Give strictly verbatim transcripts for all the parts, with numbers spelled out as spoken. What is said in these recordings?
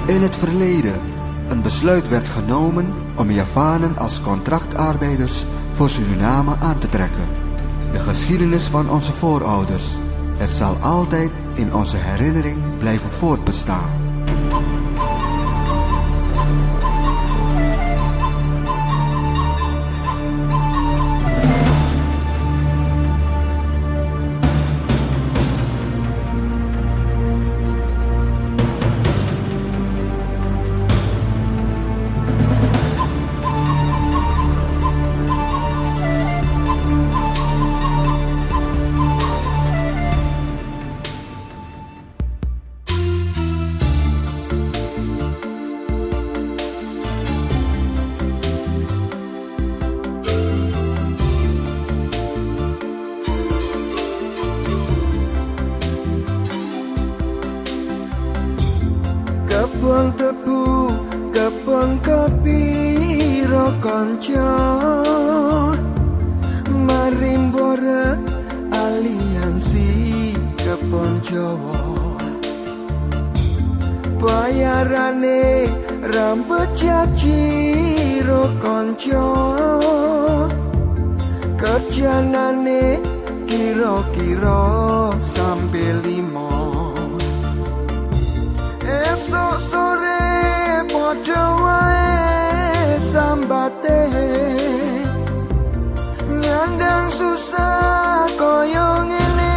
in het verleden een besluit werd genomen om Javanen als contractarbeiders voor Suriname aan te trekken. De geschiedenis van onze voorouders. Het zal altijd in onze herinnering blijven voortbestaan. Kebon tebu, kebon kopi, rokonco, marimbora aliansi kebon Jawa. Bayarane rambut caci rokonco, kerjanane kira-kira sampai limo. Esok sore padha wae sambate, nyandang susah koyo ngene.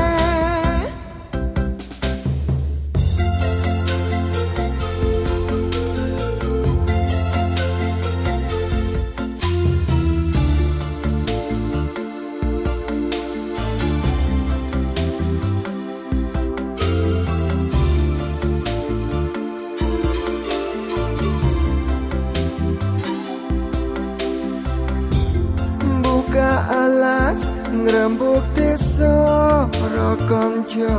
Alas ngrembug desa rokonco,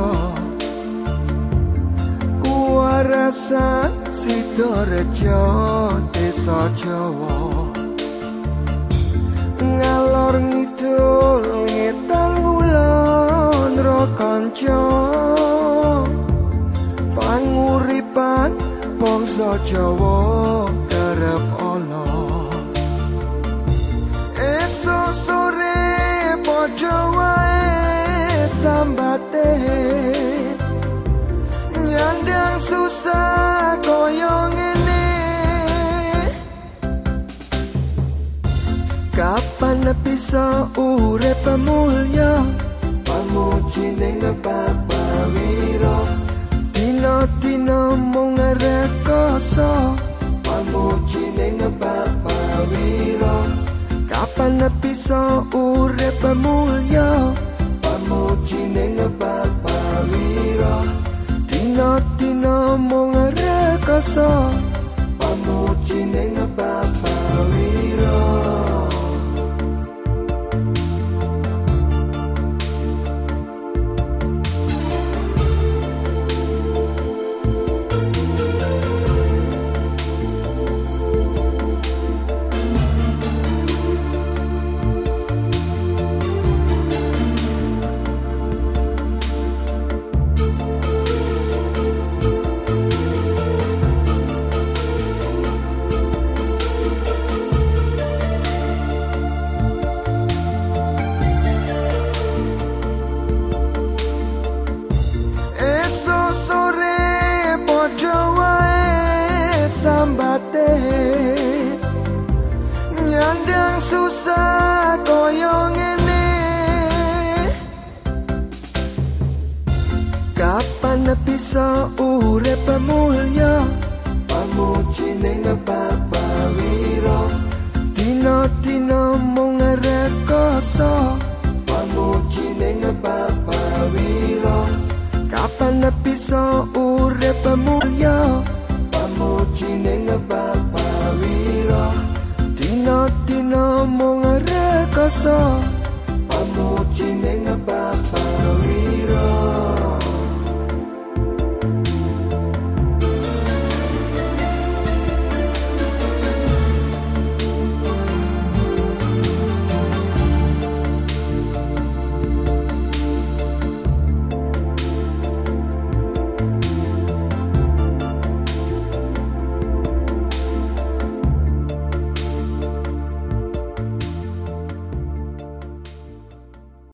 kuarasan Sidorejo desa Jawa. Ngalor ngidul ngetan ngulon rokonco, panguripan bangsa Jawa kerep ana. Esok sore padha wae sambate, nyandang susah koyo ngene. Kapan bisa urip mulya pamuji ning Bapa Wira, dina-dina mung rekoso pamuji ning Bapa Wira. Kapan bisa urip mulya pamuji ning Bapa Wira, dina-dina mung rekoso pamuji ning Bapa Wira. Sore padha wae sambate, nyandang susah koyo ngene. Kapan bisa urip mulya pamuji ning Bapa Wira, dina-dina mung rekoso pamuji ning Bapa Wira. Kapan bisa urip mulya pamuji ning Bapa Wira, dina-dina mung rekoso